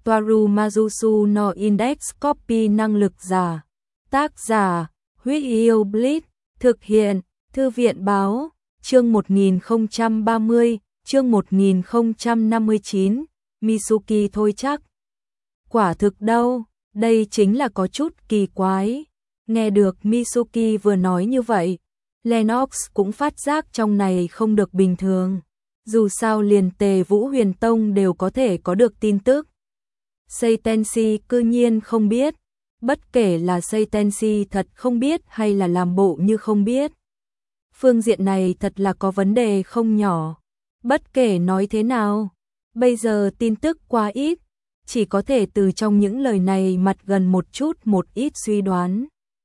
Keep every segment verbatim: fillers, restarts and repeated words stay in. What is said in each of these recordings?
Toaru Majusu no Index Copy năng lực giả. Tác giả, Huyết Yêu Bleach, thực hiện, Thư viện báo, chương một nghìn không trăm ba mươi, chương một nghìn không trăm năm mươi chín, Mitsuki thôi chắc. Quả thực đâu, đây chính là có chút kỳ quái. Nghe được Mitsuki vừa nói như vậy, Lennox cũng phát giác trong này không được bình thường. Dù sao liền Tề Vũ Huyền Tông đều có thể có được tin tức. Seitenshi cư nhiên không biết, bất kể là Seitenshi thật không biết hay là làm bộ như không biết. Phương diện này thật là có vấn đề không nhỏ. Bất kể nói thế nào, bây giờ tin tức quá ít, chỉ có thể từ trong những lời này mặt gần một chút một ít suy đoán.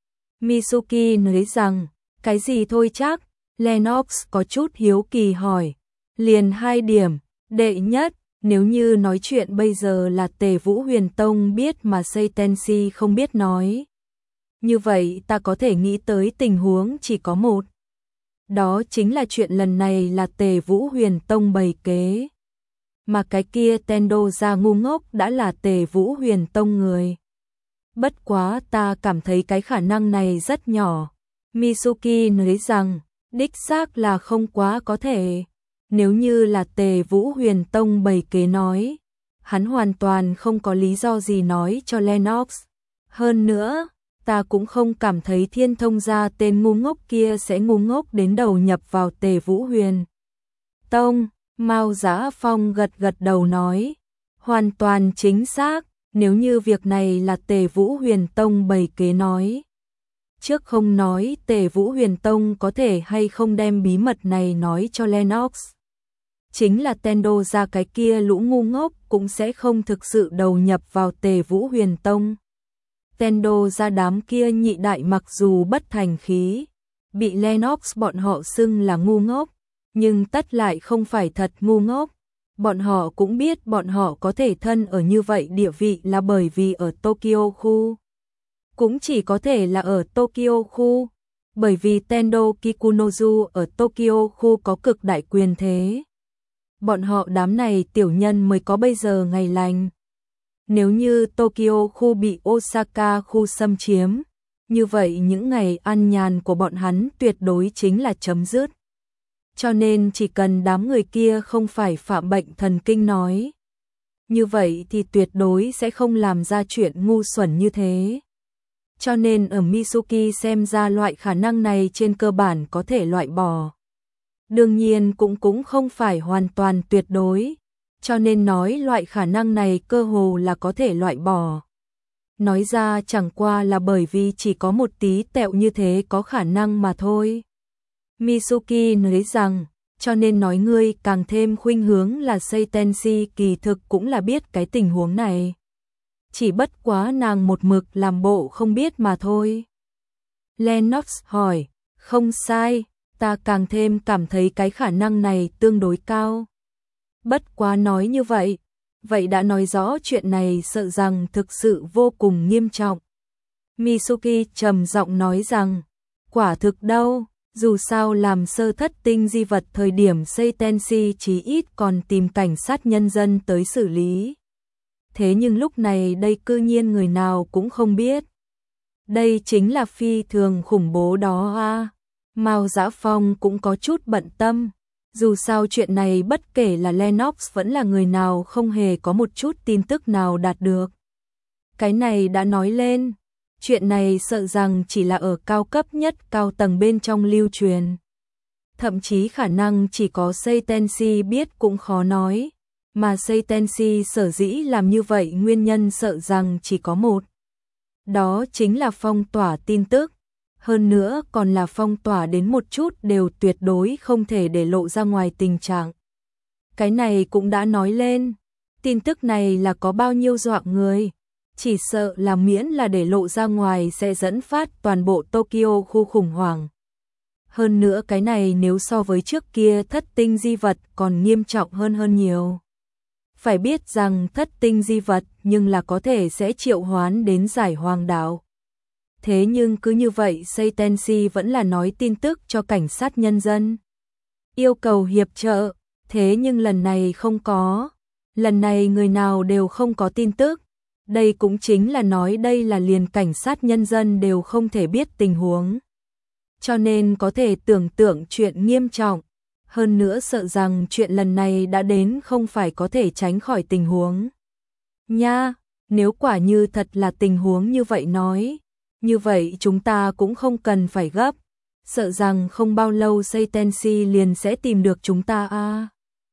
Mitsuki nói rằng, cái gì thôi chắc? Lennox có chút hiếu kỳ hỏi. Liền hai điểm, đệ nhất, nếu như nói chuyện bây giờ là Tề Vũ Huyền Tông biết mà Seitenshi không biết nói. Như vậy ta có thể nghĩ tới tình huống chỉ có một. Đó chính là chuyện lần này là Tề Vũ Huyền Tông bày kế. Mà cái kia Tendo ra ngu ngốc đã là Tề Vũ Huyền Tông người. Bất quá ta cảm thấy cái khả năng này rất nhỏ. Mitsuki nói rằng, đích xác là không quá có thể. Nếu như là Tề Vũ Huyền Tông bày kế nói, hắn hoàn toàn không có lý do gì nói cho Lennox. Hơn nữa, ta cũng không cảm thấy Thiên Thông gia tên ngu ngốc kia sẽ ngu ngốc đến đầu nhập vào Tề Vũ Huyền Tông. Mao Giá Phong gật gật đầu nói, hoàn toàn chính xác, nếu như việc này là Tề Vũ Huyền Tông bày kế nói. Trước không nói Tề Vũ Huyền Tông có thể hay không đem bí mật này nói cho Lennox. Chính là Tendo ra cái kia lũ ngu ngốc cũng sẽ không thực sự đầu nhập vào Tề Vũ Huyền Tông. Tendo ra đám kia nhị đại mặc dù bất thành khí, bị Lennox bọn họ xưng là ngu ngốc, nhưng tất lại không phải thật ngu ngốc. Bọn họ cũng biết bọn họ có thể thân ở như vậy địa vị là bởi vì ở Tokyo khu. Cũng chỉ có thể là ở Tokyo khu, bởi vì Tendo Kikunozu ở Tokyo khu có cực đại quyền thế. Bọn họ đám này tiểu nhân mới có bây giờ ngày lành. Nếu như Tokyo khu bị Osaka khu xâm chiếm, như vậy những ngày ăn nhàn của bọn hắn tuyệt đối chính là chấm dứt. Cho nên chỉ cần đám người kia không phải phạm bệnh thần kinh nói, như vậy thì tuyệt đối sẽ không làm ra chuyện ngu xuẩn như thế. Cho nên ở Mitsuki xem ra loại khả năng này trên cơ bản có thể loại bỏ. Đương nhiên cũng cũng không phải hoàn toàn tuyệt đối, cho nên nói loại khả năng này cơ hồ là có thể loại bỏ. Nói ra chẳng qua là bởi vì chỉ có một tí tẹo như thế có khả năng mà thôi. Mitsuki nói rằng, cho nên nói ngươi càng thêm khuynh hướng là Seitenshi kỳ thực cũng là biết cái tình huống này. Chỉ bất quá nàng một mực làm bộ không biết mà thôi. Lennox hỏi, không sai, ta càng thêm cảm thấy cái khả năng này tương đối cao. Bất quá nói như vậy, vậy đã nói rõ chuyện này sợ rằng thực sự vô cùng nghiêm trọng. Mitsuki trầm giọng nói rằng, quả thực đâu, dù sao làm sơ thất tinh di vật thời điểm Seitenshi chí ít còn tìm cảnh sát nhân dân tới xử lý. Thế nhưng lúc này đây cư nhiên người nào cũng không biết. Đây chính là phi thường khủng bố đó à. Mao Giá Phong cũng có chút bận tâm. Dù sao chuyện này bất kể là Lennox vẫn là người nào không hề có một chút tin tức nào đạt được. Cái này đã nói lên, chuyện này sợ rằng chỉ là ở cao cấp nhất cao tầng bên trong lưu truyền. Thậm chí khả năng chỉ có Seitenshi biết cũng khó nói. Mà Seitenshi sở dĩ làm như vậy nguyên nhân sợ rằng chỉ có một. Đó chính là phong tỏa tin tức. Hơn nữa còn là phong tỏa đến một chút đều tuyệt đối không thể để lộ ra ngoài tình trạng. Cái này cũng đã nói lên. Tin tức này là có bao nhiêu dọa người. Chỉ sợ là miễn là để lộ ra ngoài sẽ dẫn phát toàn bộ Tokyo khu khủng hoảng. Hơn nữa cái này nếu so với trước kia thất tinh di vật còn nghiêm trọng hơn hơn nhiều. Phải biết rằng thất tinh di vật nhưng là có thể sẽ triệu hoán đến giải hoàng đạo. Thế nhưng cứ như vậy Seitenshi vẫn là nói tin tức cho cảnh sát nhân dân. Yêu cầu hiệp trợ, thế nhưng lần này không có. Lần này người nào đều không có tin tức. Đây cũng chính là nói đây là liền cảnh sát nhân dân đều không thể biết tình huống. Cho nên có thể tưởng tượng chuyện nghiêm trọng. Hơn nữa sợ rằng chuyện lần này đã đến không phải có thể tránh khỏi tình huống. Nha, nếu quả như thật là tình huống như vậy nói, như vậy chúng ta cũng không cần phải gấp. Sợ rằng không bao lâu Seitenshi liền sẽ tìm được chúng ta a. À.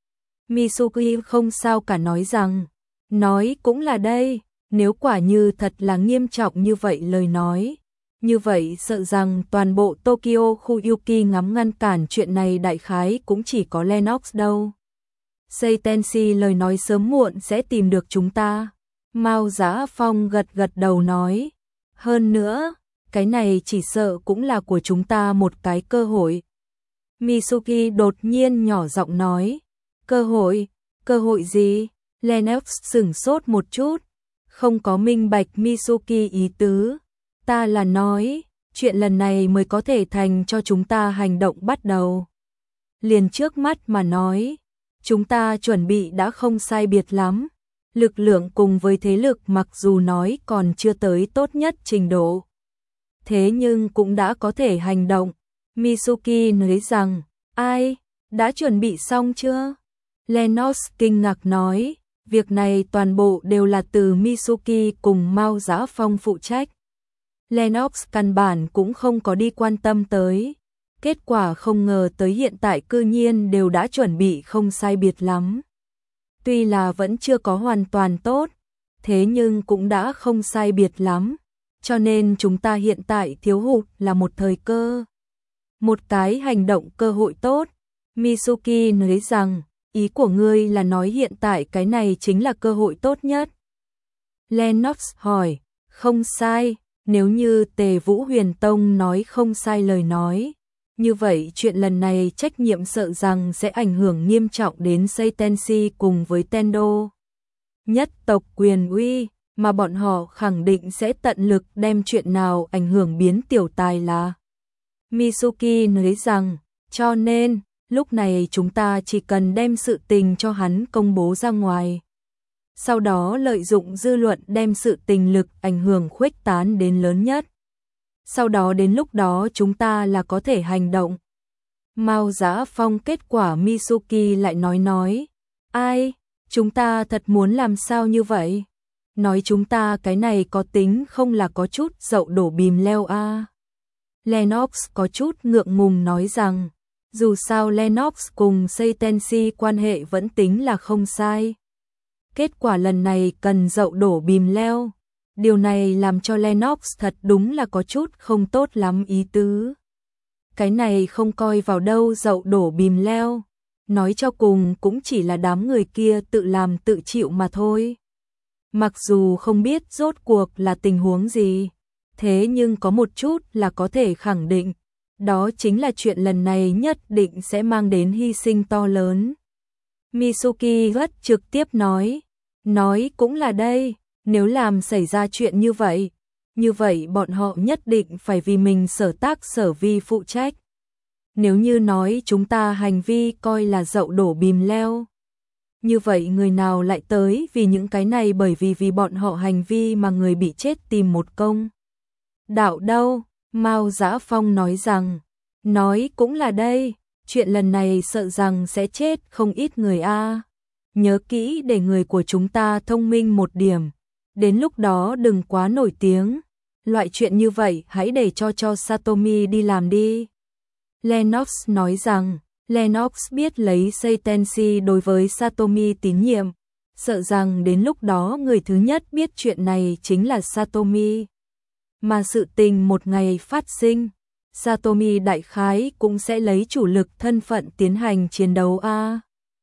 Mitsuki không sao cả nói rằng, nói cũng là đây, nếu quả như thật là nghiêm trọng như vậy lời nói. Như vậy sợ rằng toàn bộ Tokyo khu Yuki ngắm ngăn cản chuyện này đại khái cũng chỉ có Lennox đâu. Seitenshi lời nói sớm muộn sẽ tìm được chúng ta. Mao Giá Phong gật gật đầu nói. Hơn nữa, cái này chỉ sợ cũng là của chúng ta một cái cơ hội. Mitsuki đột nhiên nhỏ giọng nói. Cơ hội? Cơ hội gì? Lennox sửng sốt một chút. Không có minh bạch Mitsuki ý tứ. Ta là nói, chuyện lần này mới có thể thành cho chúng ta hành động bắt đầu. Liền trước mắt mà nói, chúng ta chuẩn bị đã không sai biệt lắm. Lực lượng cùng với thế lực mặc dù nói còn chưa tới tốt nhất trình độ. Thế nhưng cũng đã có thể hành động. Mitsuki nói rằng, ai, đã chuẩn bị xong chưa? Lennox kinh ngạc nói, việc này toàn bộ đều là từ Mitsuki cùng Mao Giá Phong phụ trách. Lennox căn bản cũng không có đi quan tâm tới. Kết quả không ngờ tới hiện tại cư nhiên đều đã chuẩn bị không sai biệt lắm. Tuy là vẫn chưa có hoàn toàn tốt, thế nhưng cũng đã không sai biệt lắm. Cho nên chúng ta hiện tại thiếu hụt là một thời cơ. Một cái hành động cơ hội tốt. Mitsuki nói rằng, ý của ngươi là nói hiện tại cái này chính là cơ hội tốt nhất. Lennox hỏi, không sai. Nếu như Tề Vũ Huyền Tông nói không sai lời nói, như vậy chuyện lần này trách nhiệm sợ rằng sẽ ảnh hưởng nghiêm trọng đến Seitenshi cùng với Tendo. Nhất tộc quyền uy, mà bọn họ khẳng định sẽ tận lực đem chuyện nào ảnh hưởng biến tiểu tài là. Mitsuki nói rằng, cho nên, lúc này chúng ta chỉ cần đem sự tình cho hắn công bố ra ngoài. Sau đó lợi dụng dư luận đem sự tình lực ảnh hưởng khuếch tán đến lớn nhất. Sau đó đến lúc đó chúng ta là có thể hành động. Mao Giá Phong kết quả Mitsuki lại nói nói. Ai, chúng ta thật muốn làm sao như vậy? Nói chúng ta cái này có tính không là có chút dậu đổ bìm leo a. À. Lennox có chút ngượng ngùng nói rằng, dù sao Lennox cùng Seitenshi quan hệ vẫn tính là không sai. Kết quả lần này cần dậu đổ bìm leo. Điều này làm cho Lennox thật đúng là có chút không tốt lắm ý tứ. Cái này không coi vào đâu dậu đổ bìm leo. Nói cho cùng cũng chỉ là đám người kia tự làm tự chịu mà thôi. Mặc dù không biết rốt cuộc là tình huống gì, thế nhưng có một chút là có thể khẳng định. Đó chính là chuyện lần này nhất định sẽ mang đến hy sinh to lớn. Mitsuki rất trực tiếp nói, nói cũng là đây, nếu làm xảy ra chuyện như vậy, như vậy bọn họ nhất định phải vì mình sở tác sở vi phụ trách. Nếu như nói chúng ta hành vi coi là dậu đổ bìm leo, như vậy người nào lại tới vì những cái này bởi vì vì bọn họ hành vi mà người bị chết tìm một công. Đạo đâu, Mao Giá Phong nói rằng, nói cũng là đây. Chuyện lần này sợ rằng sẽ chết không ít người a. Nhớ kỹ để người của chúng ta thông minh một điểm. Đến lúc đó đừng quá nổi tiếng. Loại chuyện như vậy hãy để cho cho Satomi đi làm đi. Lennox nói rằng, Lennox biết lấy Seitenshi đối với Satomi tín nhiệm. Sợ rằng đến lúc đó người thứ nhất biết chuyện này chính là Satomi. Mà sự tình một ngày phát sinh, Satomi đại khái cũng sẽ lấy chủ lực thân phận tiến hành chiến đấu a.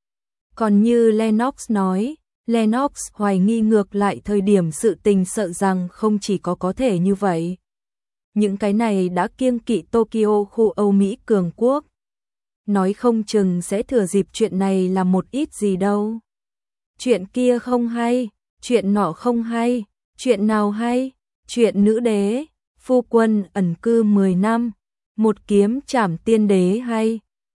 Còn như Lennox nói, Lennox hoài nghi ngược lại thời điểm sự tình sợ rằng không chỉ có có thể như vậy. Những cái này đã kiêng kỵ Tokyo khu Âu Mỹ cường quốc. Nói không chừng sẽ thừa dịp chuyện này làm một ít gì đâu. Chuyện kia không hay, chuyện nọ không hay, chuyện nào hay, chuyện nữ đế, phu quân ẩn cư mười năm, một kiếm trảm tiên đế hay.